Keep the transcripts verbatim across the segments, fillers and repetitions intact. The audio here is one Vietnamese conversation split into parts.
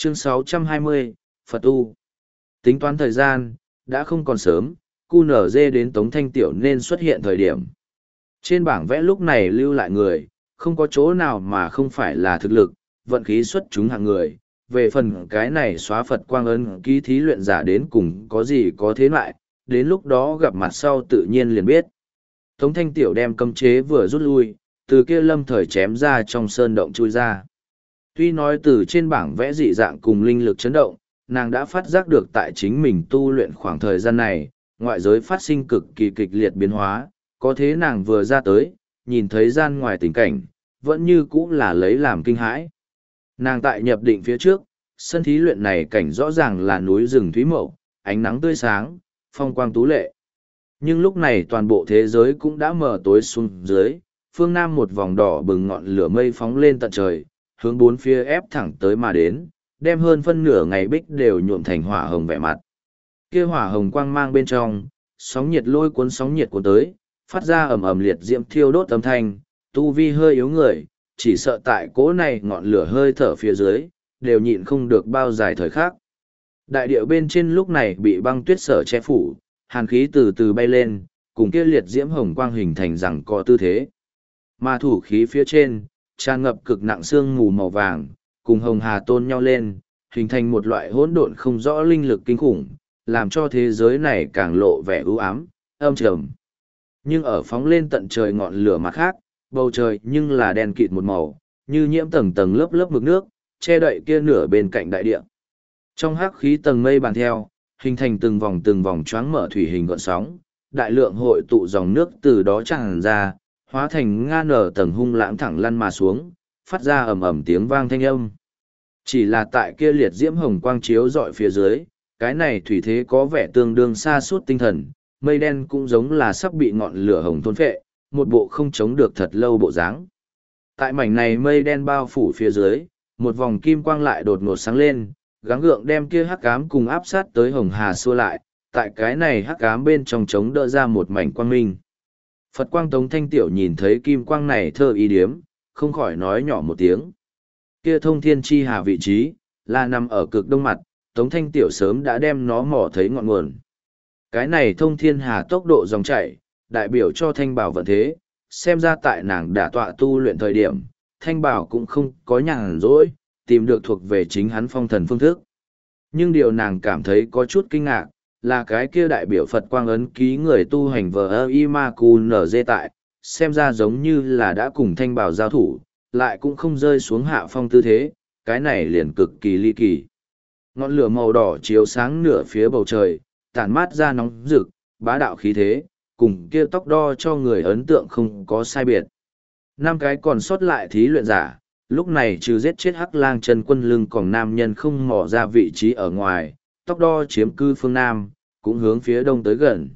Chương sáu trăm hai mươi, Phật Tu. Tính toán thời gian, đã không còn sớm, cu nở dê đến Tống Thanh Tiểu nên xuất hiện thời điểm. Trên bảng vẽ lúc này lưu lại người, không có chỗ nào mà không phải là thực lực, vận khí xuất chúng hạng người. Về phần cái này xóa Phật quang ấn ký thí luyện giả đến cùng có gì có thế lại, đến lúc đó gặp mặt sau tự nhiên liền biết. Tống Thanh Tiểu đem cấm chế vừa rút lui, từ kia lâm thời chém ra trong sơn động chui ra. Tuy nói từ trên bảng vẽ dị dạng cùng linh lực chấn động, nàng đã phát giác được tại chính mình tu luyện khoảng thời gian này, ngoại giới phát sinh cực kỳ kịch liệt biến hóa, có thế nàng vừa ra tới, nhìn thấy gian ngoài tình cảnh, vẫn như cũ là lấy làm kinh hãi. Nàng tại nhập định phía trước, sân thí luyện này cảnh rõ ràng là núi rừng thúy mậu, ánh nắng tươi sáng, phong quang tú lệ. Nhưng lúc này toàn bộ thế giới cũng đã mở tối xuống dưới, phương Nam một vòng đỏ bừng ngọn lửa mây phóng lên tận trời, hướng bốn phía ép thẳng tới mà đến, đem hơn phân nửa ngày bích đều nhuộm thành hỏa hồng vẻ mặt. Kia hỏa hồng quang mang bên trong, sóng nhiệt lôi cuốn sóng nhiệt cuốn tới, phát ra ầm ầm liệt diễm thiêu đốt âm thanh, tu vi hơi yếu người, chỉ sợ tại cỗ này ngọn lửa hơi thở phía dưới, đều nhịn không được bao dài thời khắc. Đại địa bên trên lúc này bị băng tuyết sở che phủ, hàn khí từ từ bay lên, cùng kia liệt diễm hồng quang hình thành rằng có tư thế. Mà thủ khí phía trên, tràn ngập cực nặng sương mù màu vàng, cùng hồng hà tôn nhau lên, hình thành một loại hỗn độn không rõ linh lực kinh khủng, làm cho thế giới này càng lộ vẻ ưu ám, âm trầm. Nhưng ở phóng lên tận trời ngọn lửa mặt khác, bầu trời nhưng là đen kịt một màu, như nhiễm tầng tầng lớp lớp mực nước, che đậy kia nửa bên cạnh đại địa. Trong hắc khí tầng mây bàn theo, hình thành từng vòng từng vòng choáng mở thủy hình gợn sóng, đại lượng hội tụ dòng nước từ đó tràn ra, hóa thành nga nở tầng hung lãng thẳng lăn mà xuống, phát ra ầm ầm tiếng vang thanh âm. Chỉ là tại kia liệt diễm hồng quang chiếu dọi phía dưới, cái này thủy thế có vẻ tương đương xa suốt tinh thần, mây đen cũng giống là sắp bị ngọn lửa hồng thôn phệ, một bộ không chống được thật lâu bộ dáng. Tại mảnh này mây đen bao phủ phía dưới, một vòng kim quang lại đột ngột sáng lên, gắng gượng đem kia hắc ám cùng áp sát tới hồng hà xua lại, tại cái này hắc ám bên trong chống đỡ ra một mảnh quang minh. Phật quang Tống Thanh Tiểu nhìn thấy kim quang này thơ ý điếm, không khỏi nói nhỏ một tiếng. Kia thông thiên chi hà vị trí, là nằm ở cực đông mặt, Tống Thanh Tiểu sớm đã đem nó mò thấy ngọn nguồn. Cái này thông thiên hà tốc độ dòng chảy, đại biểu cho thanh bảo vận thế, xem ra tại nàng đả tọa tu luyện thời điểm, thanh bảo cũng không có nhàn rỗi, tìm được thuộc về chính hắn phong thần phương thức. Nhưng điều nàng cảm thấy có chút kinh ngạc, là cái kia đại biểu Phật quang ấn ký người tu hành vờ y ma cu nở dê tại, xem ra giống như là đã cùng thanh bảo giao thủ, lại cũng không rơi xuống hạ phong tư thế, cái này liền cực kỳ ly kỳ. Ngọn lửa màu đỏ chiếu sáng nửa phía bầu trời, tản mát ra nóng rực, bá đạo khí thế, cùng kia tóc đo cho người ấn tượng không có sai biệt. Năm cái còn sót lại thí luyện giả, lúc này trừ giết chết hắc lang chân quân lưng còn nam nhân không mò ra vị trí ở ngoài, tóc đo chiếm cư phương Nam, cũng hướng phía đông tới gần.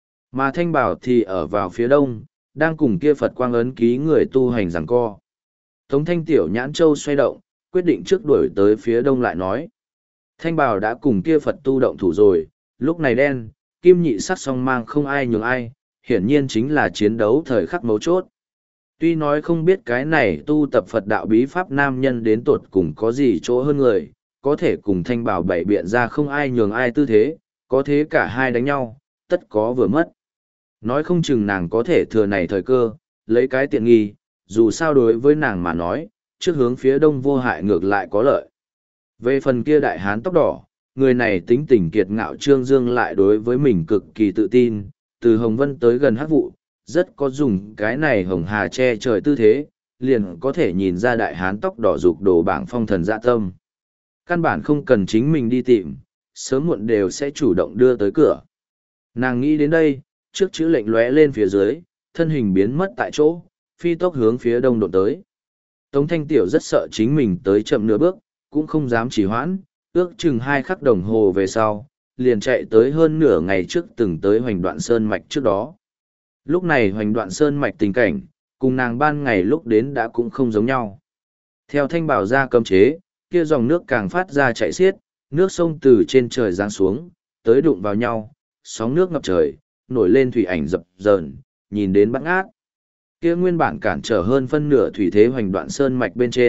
Mà thanh bảo thì ở vào phía đông, đang cùng kia Phật quang ấn ký người tu hành giằng co. Tống Thanh Tiểu nhãn châu xoay động, quyết định trước đuổi tới phía đông lại nói. Thanh bảo đã cùng kia Phật tu động thủ rồi, lúc này đen, kim nhị sắc song mang không ai nhường ai, hiển nhiên chính là chiến đấu thời khắc mấu chốt. Tuy nói không biết cái này tu tập Phật đạo bí pháp nam nhân đến tột cùng có gì chỗ hơn người, có thể cùng thanh bảo bảy biện ra không ai nhường ai tư thế, có thế cả hai đánh nhau, tất có vừa mất. Nói không chừng nàng có thể thừa này thời cơ, lấy cái tiện nghi, dù sao đối với nàng mà nói, trước hướng phía đông vô hại ngược lại có lợi. Về phần kia đại hán tóc đỏ, người này tính tình kiệt ngạo trương dương lại đối với mình cực kỳ tự tin, từ Hồng Vân tới gần hắc vụ, rất có dùng cái này hồng hà che trời tư thế, liền có thể nhìn ra đại hán tóc đỏ dục đồ bảng phong thần dạ tâm. Căn bản không cần chính mình đi tìm, sớm muộn đều sẽ chủ động đưa tới cửa. Nàng nghĩ đến đây, trước chữ lệnh lóe lên phía dưới, thân hình biến mất tại chỗ, phi tốc hướng phía đông độn tới. Tống Thanh Tiểu rất sợ chính mình tới chậm nửa bước, cũng không dám trì hoãn, ước chừng hai khắc đồng hồ về sau, liền chạy tới hơn nửa ngày trước từng tới Hoành Đoạn Sơn Mạch trước đó. Lúc này Hoành Đoạn Sơn Mạch tình cảnh, cùng nàng ban ngày lúc đến đã cũng không giống nhau. Theo thanh bảo ra cấm chế, kia dòng nước càng phát ra chạy xiết, nước sông từ trên trời giáng xuống, tới đụng vào nhau, sóng nước ngập trời, nổi lên thủy ảnh dập dờn, nhìn đến bắt ngát. Kia nguyên bản cản trở hơn phân nửa thủy thế Hoành Đoạn Sơn Mạch bên trên,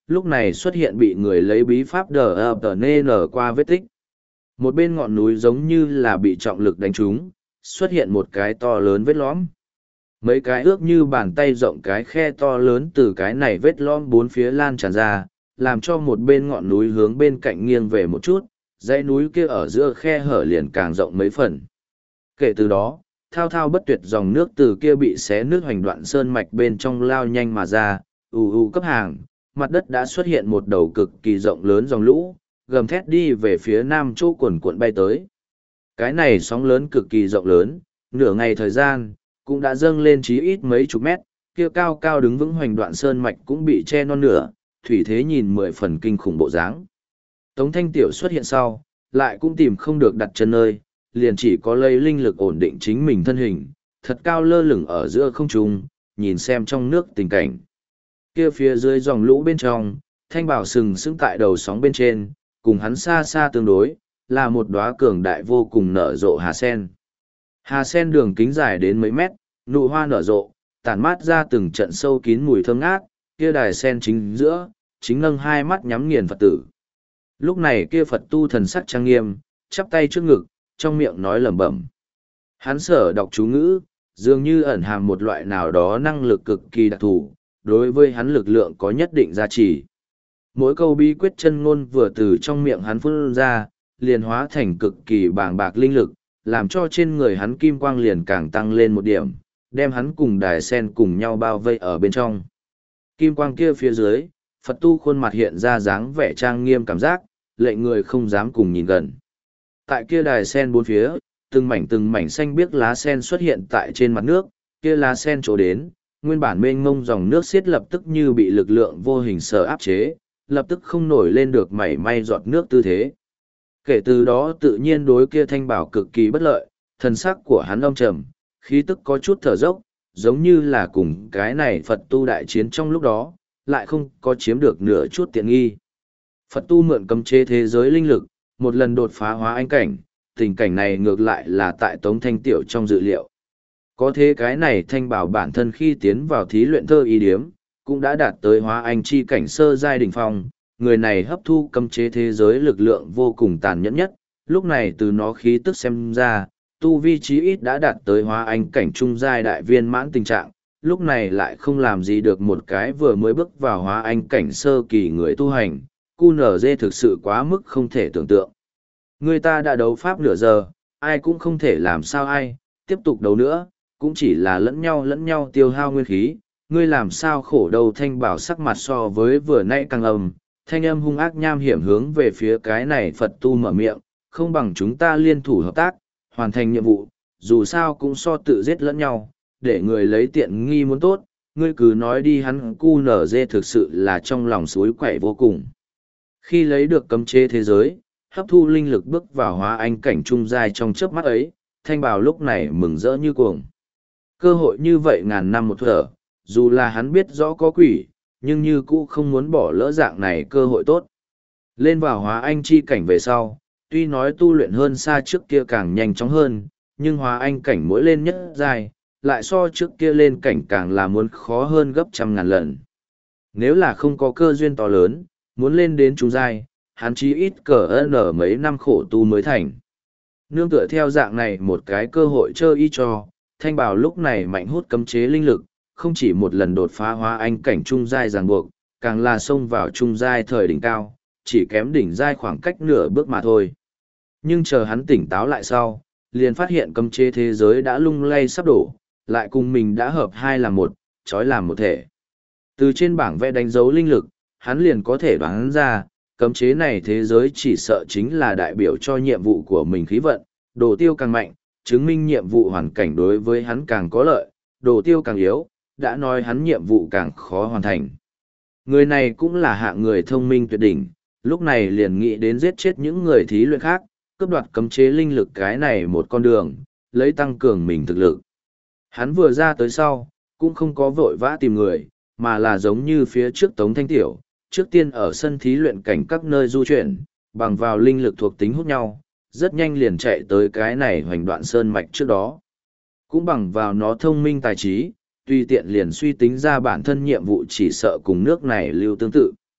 lúc này xuất hiện bị người lấy bí pháp đờ ập tờ nê nở qua vết tích. Một bên ngọn núi giống như là bị trọng lực đánh trúng, xuất hiện một cái to lớn vết lõm. Mấy cái ước như bàn tay rộng cái khe to lớn từ cái này vết lõm bốn phía lan tràn ra, làm cho một bên ngọn núi hướng bên cạnh nghiêng về một chút, dãy núi kia ở giữa khe hở liền càng rộng mấy phần. Kể từ đó, thao thao bất tuyệt dòng nước từ kia bị xé nước hoành đoạn sơn mạch bên trong lao nhanh mà ra, ù ù cấp hàng, mặt đất đã xuất hiện một đầu cực kỳ rộng lớn dòng lũ, gầm thét đi về phía nam chỗ cuồn cuộn bay tới. Cái này sóng lớn cực kỳ rộng lớn, nửa ngày thời gian, cũng đã dâng lên chí ít mấy chục mét, kia cao cao đứng vững hoành đoạn sơn mạch cũng bị che non nửa, thủy thế nhìn mười phần kinh khủng bộ dáng. Tống Thanh Tiểu xuất hiện sau, lại cũng tìm không được đặt chân nơi, liền chỉ có lấy linh lực ổn định chính mình thân hình, thật cao lơ lửng ở giữa không trung, nhìn xem trong nước tình cảnh. Kia phía dưới dòng lũ bên trong, Thanh Bảo sừng sững tại đầu sóng bên trên, cùng hắn xa xa tương đối, là một đóa cường đại vô cùng nở rộ hà sen. Hà sen đường kính dài đến mấy mét, nụ hoa nở rộ, tản mát ra từng trận sâu kín mùi thơm ngát, kia đài sen chính giữa, chính nâng hai mắt nhắm nghiền Phật tử. Lúc này kia Phật tu thần sắc trang nghiêm, chắp tay trước ngực, trong miệng nói lẩm bẩm. Hắn sở đọc chú ngữ, dường như ẩn hàm một loại nào đó năng lực cực kỳ đặc thù, đối với hắn lực lượng có nhất định giá trị. Mỗi câu bí quyết chân ngôn vừa từ trong miệng hắn phun ra, liền hóa thành cực kỳ bàng bạc linh lực, làm cho trên người hắn kim quang liền càng tăng lên một điểm, đem hắn cùng đài sen cùng nhau bao vây ở bên trong. Kim quang kia phía dưới, Phật tu khuôn mặt hiện ra dáng vẻ trang nghiêm cảm giác, lệnh người không dám cùng nhìn gần. Tại kia đài sen bốn phía, từng mảnh từng mảnh xanh biếc lá sen xuất hiện tại trên mặt nước, kia lá sen chỗ đến, nguyên bản mênh mông dòng nước xiết lập tức như bị lực lượng vô hình sở áp chế, lập tức không nổi lên được mảy may giọt nước tư thế. Kể từ đó tự nhiên đối kia Thanh Bảo cực kỳ bất lợi, thần sắc của hắn âm trầm, khí tức có chút thở dốc, giống như là cùng cái này Phật tu đại chiến trong lúc đó, lại không có chiếm được nửa chút tiện nghi. Phật tu mượn cấm chế thế giới linh lực, một lần đột phá hóa anh cảnh, tình cảnh này ngược lại là tại Tống Thanh Tiểu trong dự liệu. Có thế cái này Thanh Bảo bản thân khi tiến vào thí luyện thơ y điếm, cũng đã đạt tới hóa anh chi cảnh sơ giai đỉnh phong, người này hấp thu cấm chế thế giới lực lượng vô cùng tàn nhẫn nhất, lúc này từ nó khí tức xem ra, tu vi chí ít đã đạt tới hóa anh cảnh trung giai đại viên mãn tình trạng, lúc này lại không làm gì được một cái vừa mới bước vào hóa anh cảnh sơ kỳ người tu hành, cu nở dê thực sự quá mức không thể tưởng tượng. Người ta đã đấu pháp nửa giờ, ai cũng không thể làm sao ai, tiếp tục đấu nữa, cũng chỉ là lẫn nhau lẫn nhau tiêu hao nguyên khí, ngươi làm sao khổ đầu. Thanh Bảo sắc mặt so với vừa nãy càng âm, thanh âm hung ác nham hiểm hướng về phía cái này Phật tu mở miệng, không bằng chúng ta liên thủ hợp tác, hoàn thành nhiệm vụ, dù sao cũng so tự giết lẫn nhau, để người lấy tiện nghi muốn tốt, ngươi cứ nói đi. Hắn cu nở dê thực sự là trong lòng suối quậy vô cùng. Khi lấy được cấm chế thế giới, hấp thu linh lực bước vào hóa anh cảnh trung giai trong chớp mắt ấy, Thanh Bảo lúc này mừng rỡ như cuồng. Cơ hội như vậy ngàn năm một thở, dù là hắn biết rõ có quỷ, nhưng như cũ không muốn bỏ lỡ dạng này cơ hội tốt. Lên vào hóa anh chi cảnh về sau, tuy nói tu luyện hơn xa trước kia càng nhanh chóng hơn, nhưng hóa anh cảnh mỗi lên nhất giai, lại so trước kia lên cảnh càng là muốn khó hơn gấp trăm ngàn lần. Nếu là không có cơ duyên to lớn, muốn lên đến trung giai, hắn chí ít cỡ nở mấy năm khổ tu mới thành. Nương tựa theo dạng này một cái cơ hội chơi y cho, Thanh Bảo lúc này mạnh hút cấm chế linh lực, không chỉ một lần đột phá hóa anh cảnh trung giai ràng buộc, càng là xông vào trung giai thời đỉnh cao, chỉ kém đỉnh giai khoảng cách nửa bước mà thôi. Nhưng chờ hắn tỉnh táo lại sau, liền phát hiện cấm chế thế giới đã lung lay sắp đổ, lại cùng mình đã hợp hai làm một, trói làm một thể. Từ trên bảng vẽ đánh dấu linh lực, hắn liền có thể đoán ra, cấm chế này thế giới chỉ sợ chính là đại biểu cho nhiệm vụ của mình khí vận, đồ tiêu càng mạnh, chứng minh nhiệm vụ hoàn cảnh đối với hắn càng có lợi, đồ tiêu càng yếu, đã nói hắn nhiệm vụ càng khó hoàn thành. Người này cũng là hạng người thông minh tuyệt đỉnh, lúc này liền nghĩ đến giết chết những người thí luyện khác, cướp đoạt cấm chế linh lực cái này một con đường, lấy tăng cường mình thực lực. Hắn vừa ra tới sau, cũng không có vội vã tìm người, mà là giống như phía trước Tống Thanh Tiểu, trước tiên ở sân thí luyện cảnh các nơi du chuyển, bằng vào linh lực thuộc tính hút nhau, rất nhanh liền chạy tới cái này hoành đoạn sơn mạch trước đó. Cũng bằng vào nó thông minh tài trí, tùy tiện liền suy tính ra bản thân nhiệm vụ chỉ sợ cùng nước này lưu tương tự.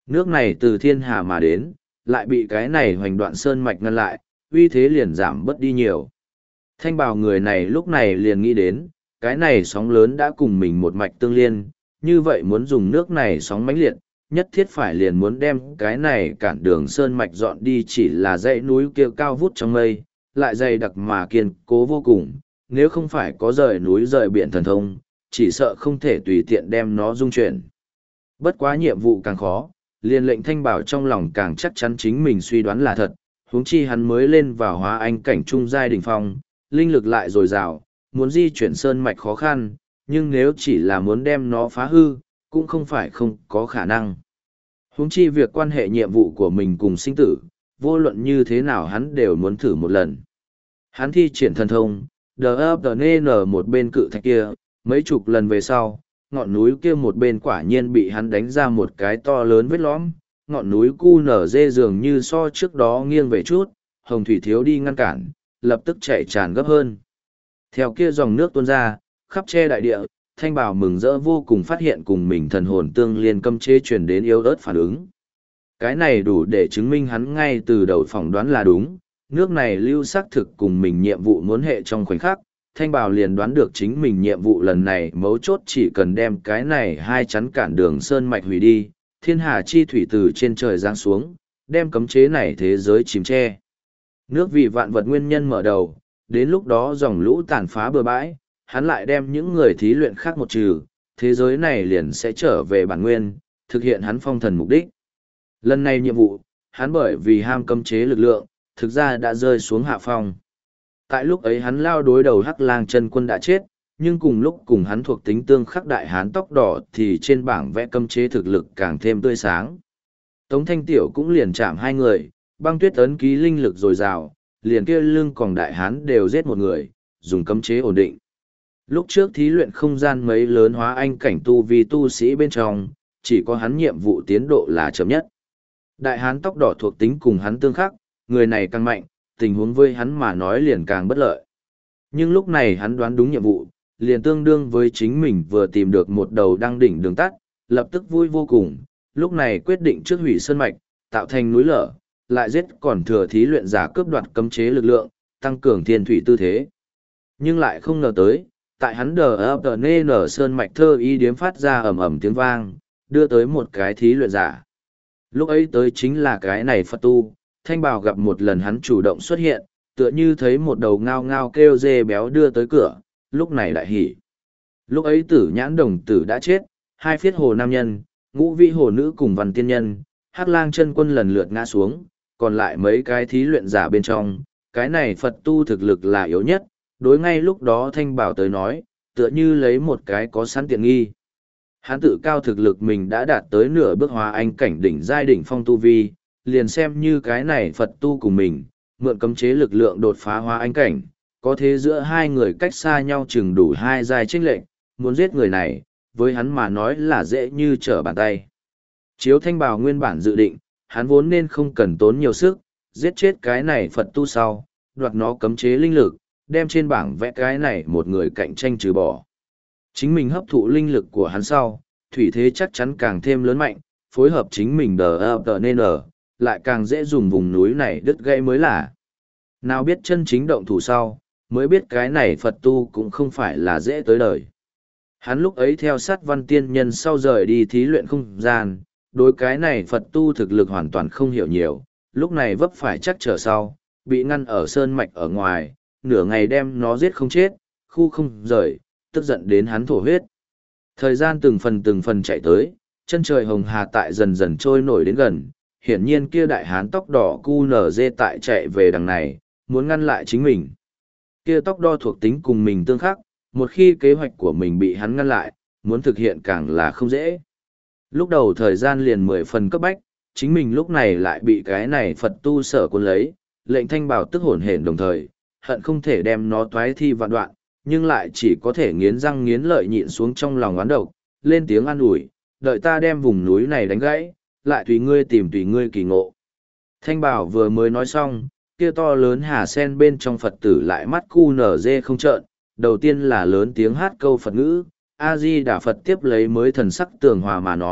Nước này từ thiên hà mà đến, lại bị cái này hoành đoạn sơn mạch ngăn lại, uy thế liền giảm bớt đi nhiều. Thanh bào người này lúc này liền nghĩ đến, cái này sóng lớn đã cùng mình một mạch tương liên, như vậy muốn dùng nước này sóng mãnh liệt, nhất thiết phải liền muốn đem cái này cản đường sơn mạch dọn đi, chỉ là dãy núi kia cao vút trong mây, lại dày đặc mà kiên cố vô cùng, nếu không phải có rời núi rời biển thần thông, chỉ sợ không thể tùy tiện đem nó dung chuyển. Bất quá nhiệm vụ càng khó, liền lệnh thanh bảo trong lòng càng chắc chắn chính mình suy đoán là thật, huống chi hắn mới lên vào hóa anh cảnh trung giai đỉnh phong, linh lực lại dồi dào, muốn di chuyển sơn mạch khó khăn, nhưng nếu chỉ là muốn đem nó phá hư, cũng không phải không có khả năng. Huống chi việc quan hệ nhiệm vụ của mình cùng sinh tử, vô luận như thế nào hắn đều muốn thử một lần. Hắn thi triển thần thông, đờ ấp đờ nê nở một bên cự thạch kia, mấy chục lần về sau, ngọn núi kia một bên quả nhiên bị hắn đánh ra một cái to lớn vết lõm, ngọn núi cu nở dê dường như so trước đó nghiêng về chút, hồng thủy thiếu đi ngăn cản, lập tức chạy tràn gấp hơn. Theo kia dòng nước tuôn ra, khắp che đại địa, thanh bảo mừng rỡ vô cùng phát hiện cùng mình thần hồn tương liên cấm chế truyền đến yếu ớt phản ứng. Cái này đủ để chứng minh hắn ngay từ đầu phỏng đoán là đúng, nước này lưu xác thực cùng mình nhiệm vụ muốn hệ trong khoảnh khắc, thanh bảo liền đoán được chính mình nhiệm vụ lần này mấu chốt chỉ cần đem cái này hai chắn cản đường sơn mạch hủy đi, thiên hà chi thủy từ trên trời giáng xuống, đem cấm chế này thế giới chìm che. Nước vì vạn vật nguyên nhân mở đầu, đến lúc đó dòng lũ tàn phá bừa bãi, hắn lại đem những người thí luyện khác một trừ, thế giới này liền sẽ trở về bản nguyên, thực hiện hắn phong thần mục đích. Lần này nhiệm vụ, hắn bởi vì ham cấm chế lực lượng, thực ra đã rơi xuống hạ phong. Tại lúc ấy hắn lao đối đầu Hắc Lang chân quân đã chết, nhưng cùng lúc cùng hắn thuộc tính tương khắc đại hán tóc đỏ thì trên bảng vẽ cấm chế thực lực càng thêm tươi sáng. Tống Thanh Tiểu cũng liền chạm hai người, băng tuyết ấn ký linh lực dồi dào, liền kia lưng còn đại hán đều giết một người, dùng cấm chế ổn định. Lúc trước thí luyện không gian mấy lớn hóa anh cảnh tu vi tu sĩ bên trong, chỉ có hắn nhiệm vụ tiến độ là chậm nhất. Đại hán tóc đỏ thuộc tính cùng hắn tương khắc, người này càng mạnh, tình huống với hắn mà nói liền càng bất lợi. Nhưng lúc này hắn đoán đúng nhiệm vụ, liền tương đương với chính mình vừa tìm được một đầu đăng đỉnh đường tắt, lập tức vui vô cùng, lúc này quyết định trước hủy sơn mạch, tạo thành núi lở, lại giết còn thừa thí luyện giả cướp đoạt cấm chế lực lượng, tăng cường thiên thủy tư thế. Nhưng lại không ngờ tới, tại hắn đờ ập tờ nê nở sơn mạch thơ y điếm phát ra ầm ầm tiếng vang, đưa tới một cái thí luyện giả. Lúc ấy tới chính là cái này Phật tu, thanh bào gặp một lần hắn chủ động xuất hiện, tựa như thấy một đầu ngao ngao kêu dê béo đưa tới cửa, lúc này lại hỉ. Lúc ấy tử nhãn đồng tử đã chết, hai phiết hồ nam nhân, ngũ vị hồ nữ cùng văn tiên nhân, Hắc Lang chân quân lần lượt ngã xuống, còn lại mấy cái thí luyện giả bên trong, cái này Phật tu thực lực là yếu nhất, đối ngay lúc đó thanh bảo tới nói, tựa như lấy một cái có sẵn tiện nghi. Hắn tự cao thực lực mình đã đạt tới nửa bước hóa anh cảnh đỉnh giai đỉnh phong tu vi, liền xem như cái này Phật tu cùng mình, mượn cấm chế lực lượng đột phá hóa anh cảnh, có thế giữa hai người cách xa nhau chừng đủ hai giai chênh lệch, muốn giết người này, với hắn mà nói là dễ như trở bàn tay. Chiếu thanh bào nguyên bản dự định, hắn vốn nên không cần tốn nhiều sức, giết chết cái này Phật tu sau, đoạt nó cấm chế linh lực, đem trên bảng vẽ cái này một người cạnh tranh trừ bỏ. Chính mình hấp thụ linh lực của hắn sau, thủy thế chắc chắn càng thêm lớn mạnh, phối hợp chính mình đờ ập tờ nên ở, lại càng dễ dùng vùng núi này đứt gãy mới là. Nào biết chân chính động thủ sau, mới biết cái này Phật tu cũng không phải là dễ tới đời. Hắn lúc ấy theo sát văn tiên nhân sau rời đi thí luyện không gian, đối cái này Phật tu thực lực hoàn toàn không hiểu nhiều, lúc này vấp phải chắc trở sau, bị ngăn ở sơn mạch ở ngoài, nửa ngày đem nó giết không chết, khu không rời, tức giận đến hắn thổ huyết. Thời gian từng phần từng phần chạy tới, chân trời hồng hà tại dần dần trôi nổi đến gần, hiển nhiên kia đại hán tóc đỏ cu nở dê tại chạy về đằng này, muốn ngăn lại chính mình. Kia tóc đo thuộc tính cùng mình tương khắc, một khi kế hoạch của mình bị hắn ngăn lại, muốn thực hiện càng là không dễ. Lúc đầu thời gian liền mười phần cấp bách, chính mình lúc này lại bị cái này Phật tu sở cuốn lấy, lệnh thanh bảo tức hổn hển đồng thời, hận không thể đem nó toái thi vạn đoạn, nhưng lại chỉ có thể nghiến răng nghiến lợi nhịn xuống trong lòng oán độc, lên tiếng an ủi, đợi ta đem vùng núi này đánh gãy, lại tùy ngươi tìm tùy ngươi kỳ ngộ. Thanh bảo vừa mới nói xong, kia to lớn hà sen bên trong Phật tử lại mắt cu nở dê không trợn, đầu tiên là lớn tiếng hát câu Phật ngữ, A-di Đà Phật tiếp lấy mới thần sắc tường hòa mà nói,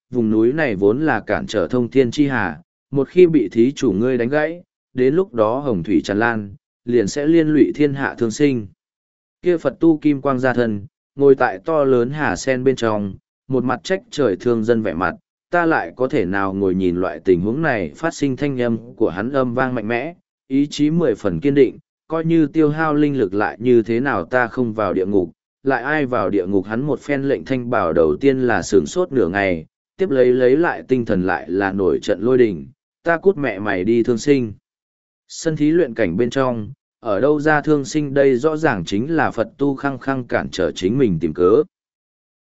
vùng núi này vốn là cản trở thông thiên chi hà, một khi bị thí chủ ngươi đánh gãy, đến lúc đó hồng thủy tràn lan, liền sẽ liên lụy thiên hạ thương sinh. Kia Phật tu kim quang gia thân, ngồi tại to lớn hà sen bên trong, một mặt trách trời thương dân vẻ mặt, ta lại có thể nào ngồi nhìn loại tình huống này phát sinh thanh âm của hắn âm vang mạnh mẽ, ý chí mười phần kiên định, coi như tiêu hao linh lực lại như thế nào ta không vào địa ngục, lại ai vào địa ngục hắn một phen lệnh thanh bảo đầu tiên là sướng sốt nửa ngày, tiếp lấy lấy lại tinh thần lại là nổi trận lôi đình, ta cút mẹ mày đi thương sinh. Sân thí luyện cảnh bên trong, ở đâu ra thương sinh đây rõ ràng chính là Phật tu khăng khăng cản trở chính mình tìm cớ.